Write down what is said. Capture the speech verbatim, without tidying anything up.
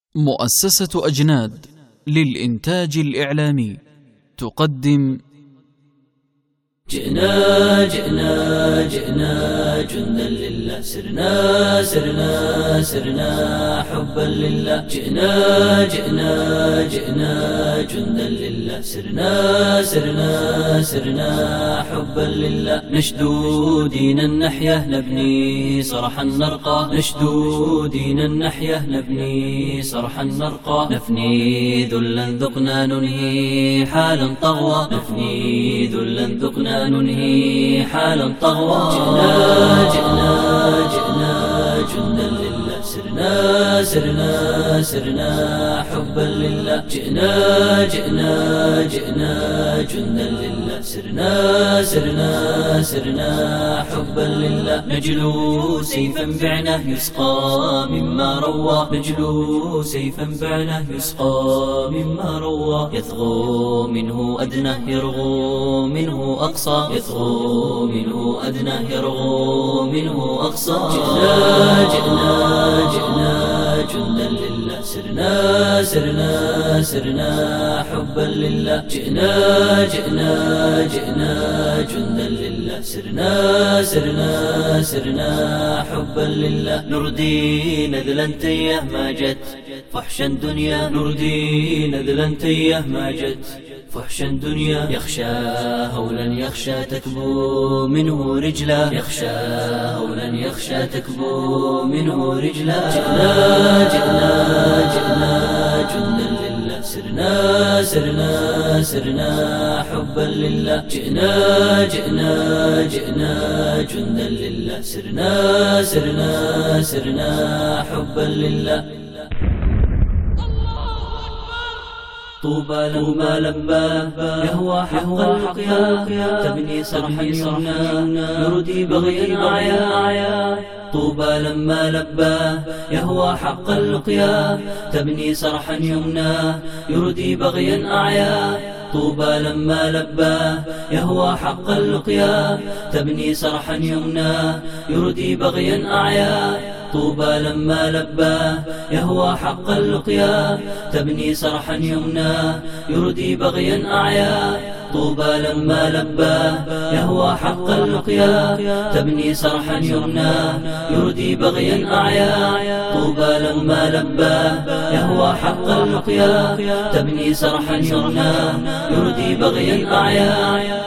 مؤسسة أجناد للإنتاج الإعلامي تقدم جئنا جئنا جئنا جندا لله، سرنا سرنا سرنا حبا لله. جئنا جئنا جئنا جندا لله، سرنا سرنا سرنا حبا لله. نشدو دينا نحيا نبني صرحا نرقى، نشدو دينا نحيا نبني صرحا نرقى. نفني ذلا ذقنا ننهي حالا طغوى، نفني ذلا ذقنا ننهي حالا طغوى. جئنا جئنا جئنا جندا لله، سرنا سرنا سرنا حبا لله. جئنا جئنا جئنا جندا لله، سرنا سرنا سرنا حبا لله. نجلو سيفا بعنا يسقى مما روى، نجلو سيفا بعنا يسقى مما روى. يثغو منه أدنى يرغو منه أقصى، يثغو منه أدنى يرغو منه أقصى. جئنا جئنا جئنا جندا لله، سرنا سرنا سرنا حبا لله. جئنا جئنا جئنا جندا لله، سرنا سرنا سرنا حبا لله. نردي نذلا تيه ما جت فحشا دنيا، نردي نذلا تيه ما جت فحشا دنيا. يخشى هولا يخشى تكبو منه رجلا، يخشى هولا يخشى تكبو منه رجلا. جئنا جئنا جئنا جندا لله، سرنا سرنا سرنا حبا لله. جئنا جئنا جئنا جندا لله، سرنا سرنا سرنا حبا لله. طوبى لما لبى يهوى حق الحقيا، تبني صرحا يمنى يردي بغيا أعيا. طوبى لما لبى يهوى حق اللقيا، تبني صرحا يمنى يردي بغيا أعيا. طوبى لما لبى يهوى حق اللقيا، تبني صرحا يمنى يردي بغيا أعيا. طوبى لما لبى يهوى حق اللقيا، تبني صرحا يمنى يردي بغيا أعيا. طوبى لما لبى يهوى حق اللقيا، تبني صرحا يمنى يردي بغيا أعيا. طوبى لما لبى يهوى حق اللقيا، تبني صرحا يمنى يردي بغيا أعيا.